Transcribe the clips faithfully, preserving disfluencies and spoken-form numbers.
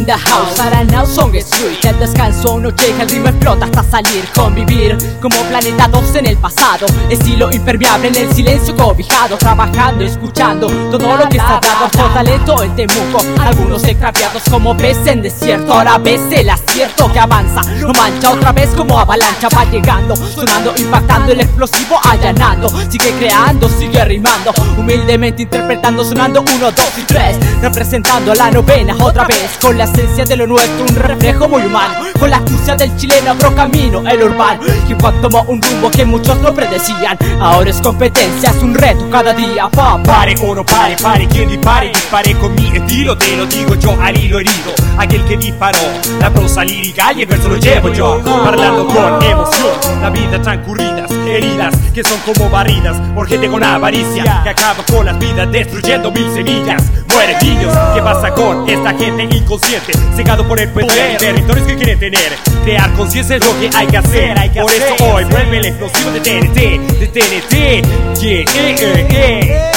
the house, para now song is sweet. El descanso no llega, el ritmo explota hasta salir. Convivir como planeta dos en el pasado, estilo impermeable en el silencio cobijado. Trabajando, escuchando todo lo que está dado. Con talento en Temuco, algunos extraviados como peces en desierto. Ahora ves el acierto que avanza, no mancha otra vez como avalancha. Va llegando, sonando, impactando, el explosivo allanando. Sigue creando, sigue rimando, humildemente interpretando, sonando uno, dos y tres. Representando la novena otra vez, con la esencia de lo nuestro, un reflejo muy humano. Con la astucia del chileno abro camino, el urbano. Hip hop tomó un rumbo que muchos no predecían. Ahora es competencia, es un reto cada día. Pa, pa. Pare o no pare, pare quien dispare, dispare con mi estilo. Te lo digo yo al hilo herido, aquel que disparó la prosa lírica y el verso lo llevo yo. Parlando con emoción, la vida transcurridas, heridas que son como barridas por gente con avaricia, que acaba con las vidas destruyendo mil semillas. Mueren niños, ¿qué pasa con esta gente inconsciente? Cegado por el poder, territorios que quieren tener. Crear conciencia es lo que hay que hacer, hay que Por hacer, eso hoy vuelve el explosivo de T N T, de T N T. Yeah, eh, eh, eh.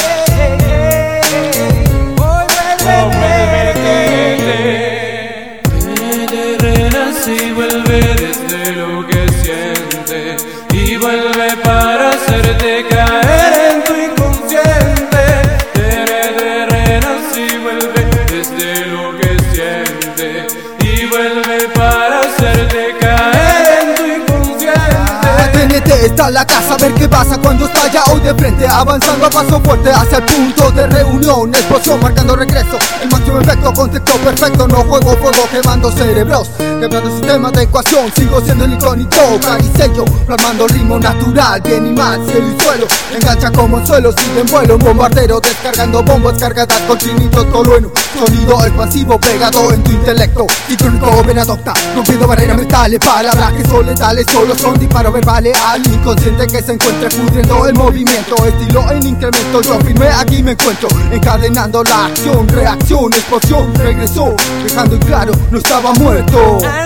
Oh, vuelve T N T. Renace y vuelve desde lo que siente, y vuelve para hacerte caer en tu inconsciente. Renace y vuelve desde lo que siente, y vuelve para hacerte caer en tu inconsciente. T N T está en la casa, a ver qué pasa cuando estalla. Hoy de frente, avanzando a paso fuerte hacia el punto de reunión. Explosión marcando regreso, el máximo efecto, contexto perfecto. No juego fuego quemando cerebros, quebrando sistemas de ecuación. Sigo siendo el icónico, caricello, plasmando ritmo natural, bien y mal, cielo y suelo. Engancha como el suelo, sigue en vuelo. Bombardero descargando bombas cargadas con chinitos tolueno. Sonido expansivo pegado en tu intelecto, sincrónico ven adopta, rompiendo barreras mentales. Palabras que son letales, solo son disparos verbales al inconsciente que se encuentra pudriendo el movimiento. Estilo en incremento, yo firme aquí me encuentro, encadenando la acción, reacción, explosión, regresó, dejando en claro, no estaba muerto.